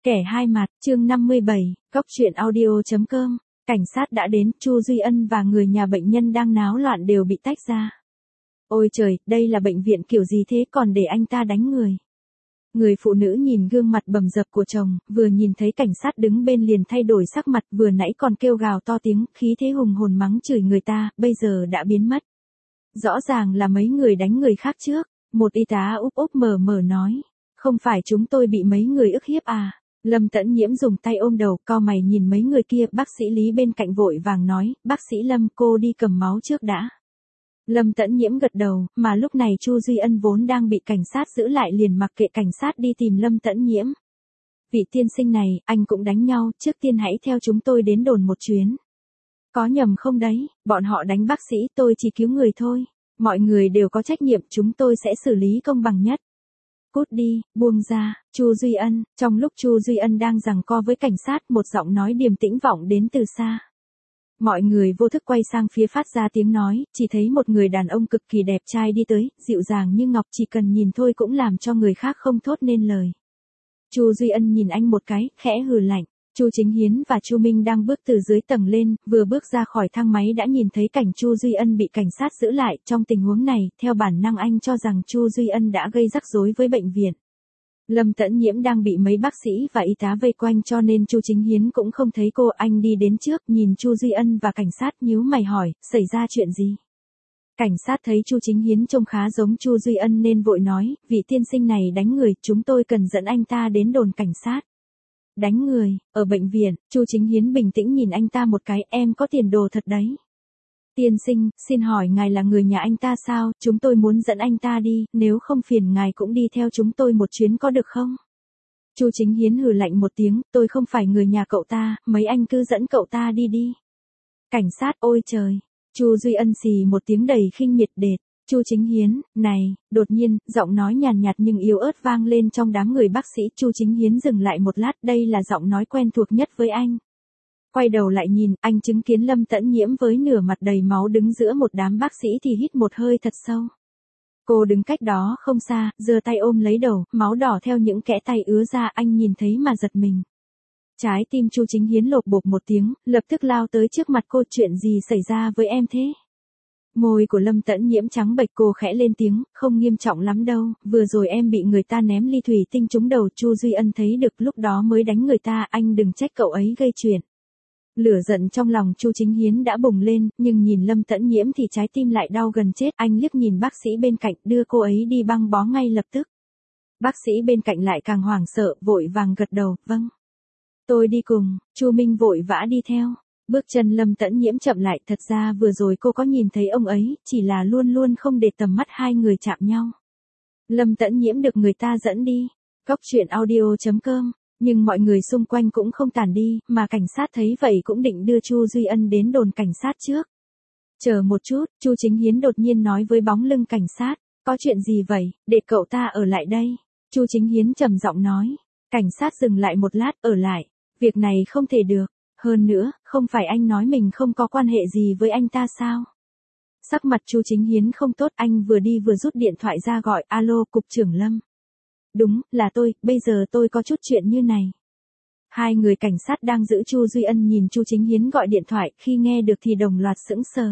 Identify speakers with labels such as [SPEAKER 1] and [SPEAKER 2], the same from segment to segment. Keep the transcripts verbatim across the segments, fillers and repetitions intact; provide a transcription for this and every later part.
[SPEAKER 1] Kẻ hai mặt, chương năm mươi bảy, Cóc truyện audio chấm com. Cảnh sát đã đến, Chu Duy Ân và người nhà bệnh nhân đang náo loạn đều bị tách ra. Ôi trời, đây là bệnh viện kiểu gì thế còn để anh ta đánh người. Người phụ nữ nhìn gương mặt bầm dập của chồng, vừa nhìn thấy cảnh sát đứng bên liền thay đổi sắc mặt, vừa nãy còn kêu gào to tiếng, khí thế hùng hồn mắng chửi người ta, bây giờ đã biến mất. Rõ ràng là mấy người đánh người khác trước, một y tá úp úp mở mở nói, không phải chúng tôi bị mấy người ức hiếp à. Lâm Tẫn Nhiễm dùng tay ôm đầu, cau mày nhìn mấy người kia, bác sĩ Lý bên cạnh vội vàng nói, bác sĩ Lâm cô đi cầm máu trước đã. Lâm Tẫn Nhiễm gật đầu, mà lúc này Chu Duy Ân vốn đang bị cảnh sát giữ lại liền mặc kệ cảnh sát đi tìm Lâm Tẫn Nhiễm. Vị tiên sinh này, anh cũng đánh nhau, trước tiên hãy theo chúng tôi đến đồn một chuyến. Có nhầm không đấy, bọn họ đánh bác sĩ, tôi chỉ cứu người thôi. Mọi người đều có trách nhiệm, chúng tôi sẽ xử lý công bằng nhất. Cút đi, buông ra, Chu Duy Ân, trong lúc Chu Duy Ân đang giằng co với cảnh sát, một giọng nói điềm tĩnh vọng đến từ xa. Mọi người vô thức quay sang phía phát ra tiếng nói, chỉ thấy một người đàn ông cực kỳ đẹp trai đi tới, dịu dàng như ngọc, chỉ cần nhìn thôi cũng làm cho người khác không thốt nên lời. Chu Duy Ân nhìn anh một cái, khẽ hừ lạnh. Chu Chính Hiến và Chu Minh đang bước từ dưới tầng lên, vừa bước ra khỏi thang máy đã nhìn thấy cảnh Chu Duy Ân bị cảnh sát giữ lại, trong tình huống này, theo bản năng anh cho rằng Chu Duy Ân đã gây rắc rối với bệnh viện. Lâm Tẫn Nhiễm đang bị mấy bác sĩ và y tá vây quanh cho nên Chu Chính Hiến cũng không thấy cô, anh đi đến trước, nhìn Chu Duy Ân và cảnh sát nhíu mày hỏi, xảy ra chuyện gì? Cảnh sát thấy Chu Chính Hiến trông khá giống Chu Duy Ân nên vội nói, vị tiên sinh này đánh người, chúng tôi cần dẫn anh ta đến đồn cảnh sát. Đánh người, ở bệnh viện, Chu Chính Hiến bình tĩnh nhìn anh ta một cái, em có tiền đồ thật đấy. Tiên sinh, xin hỏi ngài là người nhà anh ta sao, chúng tôi muốn dẫn anh ta đi, nếu không phiền ngài cũng đi theo chúng tôi một chuyến có được không? Chu Chính Hiến hừ lạnh một tiếng, tôi không phải người nhà cậu ta, mấy anh cứ dẫn cậu ta đi đi. Cảnh sát, ôi trời, Chu Duy Ân xì một tiếng đầy khinh miệt đệt. Chu Chính Hiến, này, đột nhiên, giọng nói nhàn nhạt nhưng yếu ớt vang lên trong đám người bác sĩ. Chu Chính Hiến dừng lại một lát, đây là giọng nói quen thuộc nhất với anh. Quay đầu lại nhìn, anh chứng kiến Lâm Tẫn Nhiễm với nửa mặt đầy máu đứng giữa một đám bác sĩ thì hít một hơi thật sâu. Cô đứng cách đó không xa, giơ tay ôm lấy đầu, máu đỏ theo những kẽ tay ứa ra, anh nhìn thấy mà giật mình. Trái tim Chu Chính Hiến lộp bộp một tiếng, lập tức lao tới trước mặt cô, chuyện gì xảy ra với em thế? Môi của Lâm Tẫn Nhiễm trắng bệch, cô khẽ lên tiếng, không nghiêm trọng lắm đâu, vừa rồi em bị người ta ném ly thủy tinh trúng đầu. Chu Duy Ân thấy được lúc đó mới đánh người ta, anh đừng trách cậu ấy gây chuyện. Lửa giận trong lòng Chu Chính Hiến đã bùng lên, nhưng nhìn Lâm Tẫn Nhiễm thì trái tim lại đau gần chết, anh liếc nhìn bác sĩ bên cạnh, đưa cô ấy đi băng bó ngay lập tức. Bác sĩ bên cạnh lại càng hoảng sợ, vội vàng gật đầu, vâng. Tôi đi cùng, Chu Minh vội vã đi theo. Bước chân Lâm Tẫn Nhiễm chậm lại, thật ra vừa rồi cô có nhìn thấy ông ấy, chỉ là luôn luôn không để tầm mắt hai người chạm nhau. Lâm Tẫn Nhiễm được người ta dẫn đi, Cóc truyện audio chấm com, nhưng mọi người xung quanh cũng không tản đi, mà cảnh sát thấy vậy cũng định đưa Chu Duy Ân đến đồn cảnh sát trước. Chờ một chút, Chu Chính Hiến đột nhiên nói với bóng lưng cảnh sát, có chuyện gì vậy, để cậu ta ở lại đây. Chu Chính Hiến trầm giọng nói, cảnh sát dừng lại một lát, ở lại, việc này không thể được. Hơn nữa, không phải anh nói mình không có quan hệ gì với anh ta sao? Sắc mặt Chu Chính Hiến không tốt, anh vừa đi vừa rút điện thoại ra gọi, alo, cục trưởng Lâm. Đúng, là tôi, bây giờ tôi có chút chuyện như này. Hai người cảnh sát đang giữ Chu Duy Ân nhìn Chu Chính Hiến gọi điện thoại, khi nghe được thì đồng loạt sững sờ.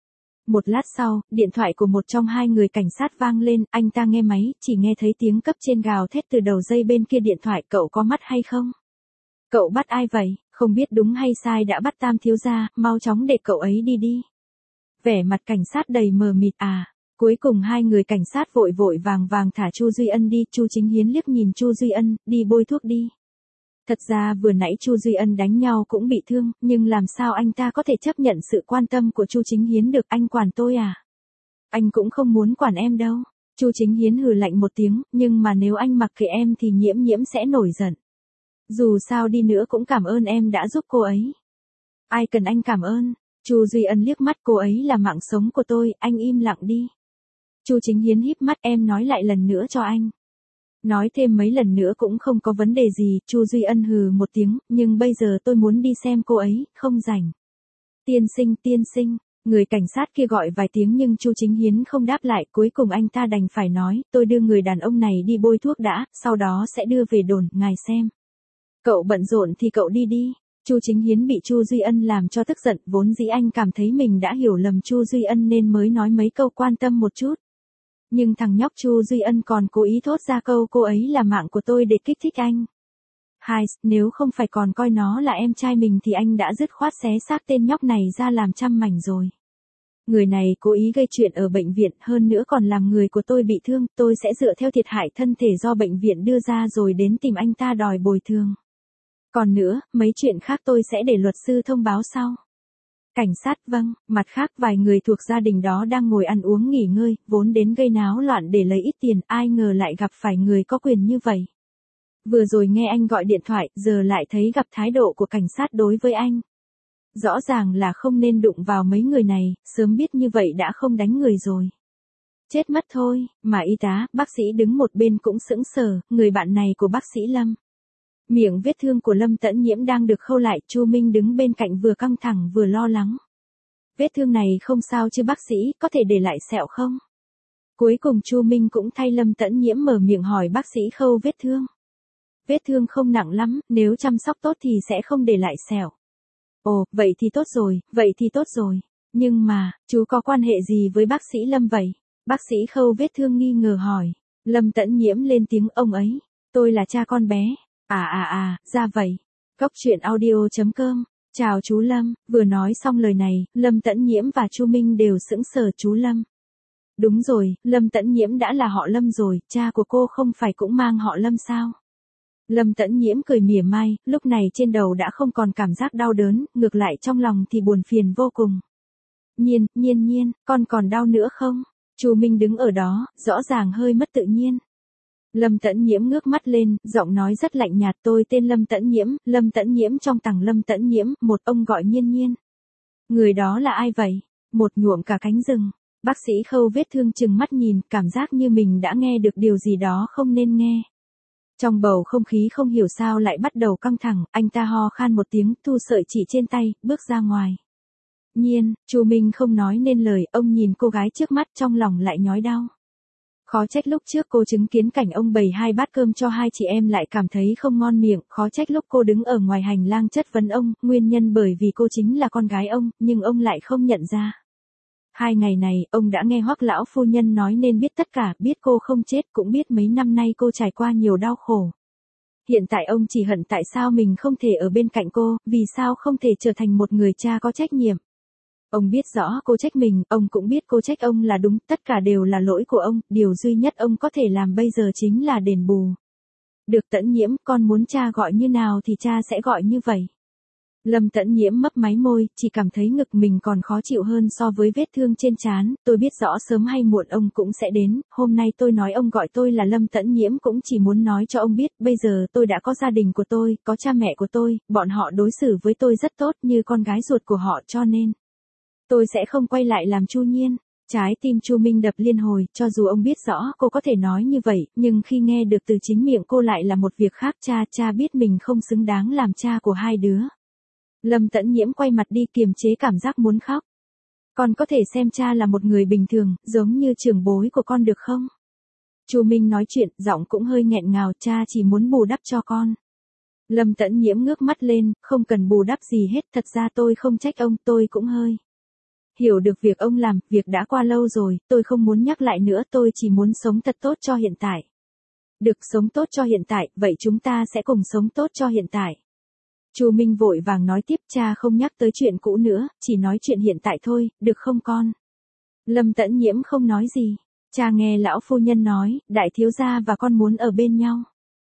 [SPEAKER 1] Một lát sau, điện thoại của một trong hai người cảnh sát vang lên, anh ta nghe máy, chỉ nghe thấy tiếng cấp trên gào thét từ đầu dây bên kia điện thoại, cậu có mắt hay không? Cậu bắt ai vậy? Không biết đúng hay sai đã bắt Tam thiếu gia, mau chóng để cậu ấy đi đi. Vẻ mặt cảnh sát đầy mờ mịt à. Cuối cùng hai người cảnh sát vội vội vàng vàng thả Chu Duy Ân đi. Chu Chính Hiến liếc nhìn Chu Duy Ân, đi bôi thuốc đi. Thật ra vừa nãy Chu Duy Ân đánh nhau cũng bị thương, nhưng làm sao anh ta có thể chấp nhận sự quan tâm của Chu Chính Hiến được, anh quản tôi à? Anh cũng không muốn quản em đâu. Chu Chính Hiến hừ lạnh một tiếng, nhưng mà nếu anh mặc kệ em thì Nhiễm Nhiễm sẽ nổi giận. Dù sao đi nữa cũng cảm ơn em đã giúp cô ấy. Ai cần anh cảm ơn? Chu Duy Ân liếc mắt, cô ấy là mạng sống của tôi, anh im lặng đi. Chu Chính Hiến híp mắt, em nói lại lần nữa cho anh. Nói thêm mấy lần nữa cũng không có vấn đề gì. Chu Duy Ân hừ một tiếng, nhưng bây giờ tôi muốn đi xem cô ấy, không rảnh. Tiên sinh, tiên sinh, người cảnh sát kia gọi vài tiếng nhưng Chu Chính Hiến không đáp lại, cuối cùng anh ta đành phải nói, tôi đưa người đàn ông này đi bôi thuốc đã, sau đó sẽ đưa về đồn, ngài xem. Cậu bận rộn thì cậu đi đi. Chu Chính Hiến bị Chu Duy Ân làm cho tức giận, vốn dĩ anh cảm thấy mình đã hiểu lầm Chu Duy Ân nên mới nói mấy câu quan tâm một chút. Nhưng thằng nhóc Chu Duy Ân còn cố ý thốt ra câu cô ấy là mạng của tôi để kích thích anh. Hai, nếu không phải còn coi nó là em trai mình thì anh đã dứt khoát xé xác tên nhóc này ra làm trăm mảnh rồi. Người này cố ý gây chuyện ở bệnh viện, hơn nữa còn làm người của tôi bị thương, tôi sẽ dựa theo thiệt hại thân thể do bệnh viện đưa ra rồi đến tìm anh ta đòi bồi thường. Còn nữa, mấy chuyện khác tôi sẽ để luật sư thông báo sau. Cảnh sát, vâng. Mặt khác vài người thuộc gia đình đó đang ngồi ăn uống nghỉ ngơi, vốn đến gây náo loạn để lấy ít tiền, ai ngờ lại gặp phải người có quyền như vậy. Vừa rồi nghe anh gọi điện thoại, giờ lại thấy gặp thái độ của cảnh sát đối với anh. Rõ ràng là không nên đụng vào mấy người này, sớm biết như vậy đã không đánh người rồi. Chết mất thôi, mà y tá, bác sĩ đứng một bên cũng sững sờ, người bạn này của bác sĩ Lâm. Miệng vết thương của Lâm Tẫn Nhiễm đang được khâu lại, Chu Minh đứng bên cạnh vừa căng thẳng vừa lo lắng. Vết thương này không sao chứ bác sĩ, có thể để lại sẹo không? Cuối cùng Chu Minh cũng thay Lâm Tẫn Nhiễm mở miệng hỏi bác sĩ khâu vết thương. Vết thương không nặng lắm, nếu chăm sóc tốt thì sẽ không để lại sẹo. Ồ, vậy thì tốt rồi, vậy thì tốt rồi. Nhưng mà, chú có quan hệ gì với bác sĩ Lâm vậy? Bác sĩ khâu vết thương nghi ngờ hỏi. Lâm Tẫn Nhiễm lên tiếng ông ấy. Tôi là cha con bé. À à à, ra vậy. Cốc truyện audio chấm com. Chào chú Lâm. Vừa nói xong lời này, Lâm Tẫn Nhiễm và Chu Minh đều sững sờ. Chú Lâm. Đúng rồi, Lâm Tẫn Nhiễm đã là họ Lâm rồi, cha của cô không phải cũng mang họ Lâm sao? Lâm Tẫn Nhiễm cười mỉa mai, lúc này trên đầu đã không còn cảm giác đau đớn, ngược lại trong lòng thì buồn phiền vô cùng. Nhiên, nhiên nhiên, con còn đau nữa không? Chu Minh đứng ở đó, rõ ràng hơi mất tự nhiên. Lâm Tẫn Nhiễm ngước mắt lên, giọng nói rất lạnh nhạt, tôi tên Lâm Tẫn Nhiễm, Lâm Tẫn Nhiễm trong tầng Lâm Tẫn Nhiễm, một ông gọi Nhiên Nhiên. Người đó là ai vậy? Một nhuộm cả cánh rừng. Bác sĩ khâu vết thương chừng mắt nhìn, cảm giác như mình đã nghe được điều gì đó không nên nghe. Trong bầu không khí không hiểu sao lại bắt đầu căng thẳng, anh ta ho khan một tiếng, thu sợi chỉ trên tay, bước ra ngoài. Nhiên, Chu Minh không nói nên lời, ông nhìn cô gái trước mắt trong lòng lại nhói đau. Khó trách lúc trước cô chứng kiến cảnh ông bày hai bát cơm cho hai chị em lại cảm thấy không ngon miệng, khó trách lúc cô đứng ở ngoài hành lang chất vấn ông, nguyên nhân bởi vì cô chính là con gái ông, nhưng ông lại không nhận ra. Hai ngày này, ông đã nghe Hoắc lão phu nhân nói nên biết tất cả, biết cô không chết, cũng biết mấy năm nay cô trải qua nhiều đau khổ. Hiện tại ông chỉ hận tại sao mình không thể ở bên cạnh cô, vì sao không thể trở thành một người cha có trách nhiệm. Ông biết rõ cô trách mình, ông cũng biết cô trách ông là đúng, tất cả đều là lỗi của ông, điều duy nhất ông có thể làm bây giờ chính là đền bù. Được Tẫn Nhiễm, con muốn cha gọi như nào thì cha sẽ gọi như vậy. Lâm Tẫn Nhiễm mấp máy môi, chỉ cảm thấy ngực mình còn khó chịu hơn so với vết thương trên trán, tôi biết rõ sớm hay muộn ông cũng sẽ đến, hôm nay tôi nói ông gọi tôi là Lâm Tẫn Nhiễm cũng chỉ muốn nói cho ông biết, bây giờ tôi đã có gia đình của tôi, có cha mẹ của tôi, bọn họ đối xử với tôi rất tốt như con gái ruột của họ cho nên. Tôi sẽ không quay lại làm Chu Nhiên. Trái tim Chu Minh đập liên hồi, cho dù ông biết rõ cô có thể nói như vậy, nhưng khi nghe được từ chính miệng cô lại là một việc khác, cha, cha biết mình không xứng đáng làm cha của hai đứa. Lâm Tẫn Nhiễm quay mặt đi kiềm chế cảm giác muốn khóc. Con có thể xem cha là một người bình thường, giống như trưởng bối của con được không? Chu Minh nói chuyện, giọng cũng hơi nghẹn ngào, cha chỉ muốn bù đắp cho con. Lâm Tẫn Nhiễm ngước mắt lên, không cần bù đắp gì hết, thật ra tôi không trách ông, tôi cũng hơi hiểu được việc ông làm, việc đã qua lâu rồi, tôi không muốn nhắc lại nữa, tôi chỉ muốn sống thật tốt cho hiện tại. Được sống tốt cho hiện tại, vậy chúng ta sẽ cùng sống tốt cho hiện tại. Chu Minh vội vàng nói tiếp, cha không nhắc tới chuyện cũ nữa, chỉ nói chuyện hiện tại thôi, được không con? Lâm Tẫn Nhiễm không nói gì. Cha nghe lão phu nhân nói, đại thiếu gia và con muốn ở bên nhau.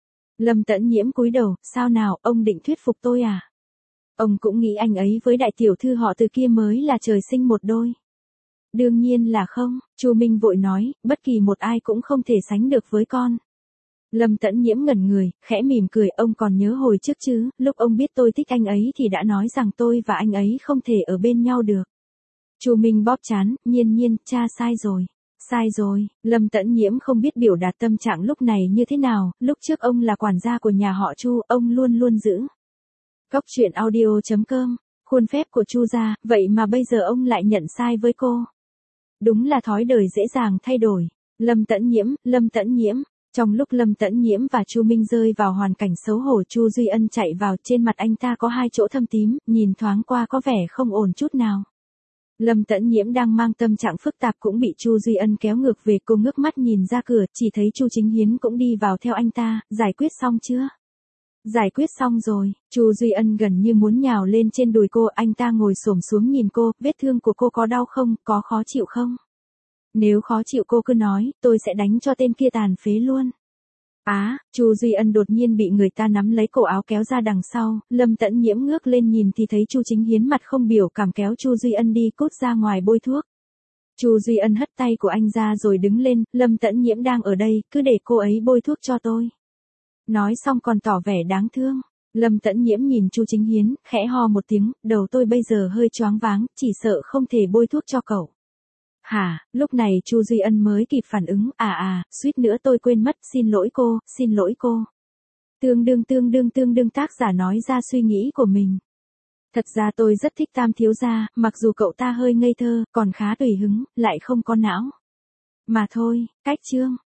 [SPEAKER 1] Lâm Tẫn Nhiễm cúi đầu, sao nào, ông định thuyết phục tôi à? Ông cũng nghĩ anh ấy với đại tiểu thư họ Từ kia mới là trời sinh một đôi. Đương nhiên là không, Chu Minh vội nói, bất kỳ một ai cũng không thể sánh được với con. Lâm Tẫn Nhiễm ngẩn người, khẽ mỉm cười, ông còn nhớ hồi trước chứ, lúc ông biết tôi thích anh ấy thì đã nói rằng tôi và anh ấy không thể ở bên nhau được. Chu Minh bóp trán, Nhiên Nhiên, cha sai rồi. Sai rồi, Lâm Tẫn Nhiễm không biết biểu đạt tâm trạng lúc này như thế nào, lúc trước ông là quản gia của nhà họ Chu, ông luôn luôn giữ. Cốc truyện audio chấm com, khuôn phép của Chu gia, vậy mà bây giờ ông lại nhận sai với cô. Đúng là thói đời dễ dàng thay đổi. Lâm Tẫn Nhiễm, Lâm Tẫn Nhiễm. Trong lúc Lâm Tẫn Nhiễm và Chu Minh rơi vào hoàn cảnh xấu hổ, Chu Duy Ân chạy vào, trên mặt anh ta có hai chỗ thâm tím, nhìn thoáng qua có vẻ không ổn chút nào. Lâm Tẫn Nhiễm đang mang tâm trạng phức tạp cũng bị Chu Duy Ân kéo ngược về, cô ngước mắt nhìn ra cửa, chỉ thấy Chu Chính Hiến cũng đi vào theo anh ta. Giải quyết xong chưa? Giải quyết xong rồi. Chu Duy Ân gần như muốn nhào lên trên đùi cô, anh ta ngồi xổm xuống nhìn cô, vết thương của cô có đau không, có khó chịu không? Nếu khó chịu cô cứ nói, tôi sẽ đánh cho tên kia tàn phế luôn. Á, à, Chu Duy Ân đột nhiên bị người ta nắm lấy cổ áo kéo ra đằng sau, Lâm Tẫn Nhiễm ngước lên nhìn thì thấy Chu Chính Hiến mặt không biểu cảm kéo Chu Duy Ân đi, cút ra ngoài bôi thuốc. Chu Duy Ân hất tay của anh ra rồi đứng lên, Lâm Tẫn Nhiễm đang ở đây, cứ để cô ấy bôi thuốc cho tôi. Nói xong còn tỏ vẻ đáng thương. Lâm Tẫn Nhiễm nhìn Chu Chính Hiến, khẽ ho một tiếng, đầu tôi bây giờ hơi choáng váng, chỉ sợ không thể bôi thuốc cho cậu. Hả, lúc này Chu Duy Ân mới kịp phản ứng, à à, suýt nữa tôi quên mất, xin lỗi cô, xin lỗi cô. Tương đương tương đương tương đương tác giả nói ra suy nghĩ của mình. Thật ra tôi rất thích Tam thiếu gia, mặc dù cậu ta hơi ngây thơ, còn khá tùy hứng, lại không có não. Mà thôi, cách chương.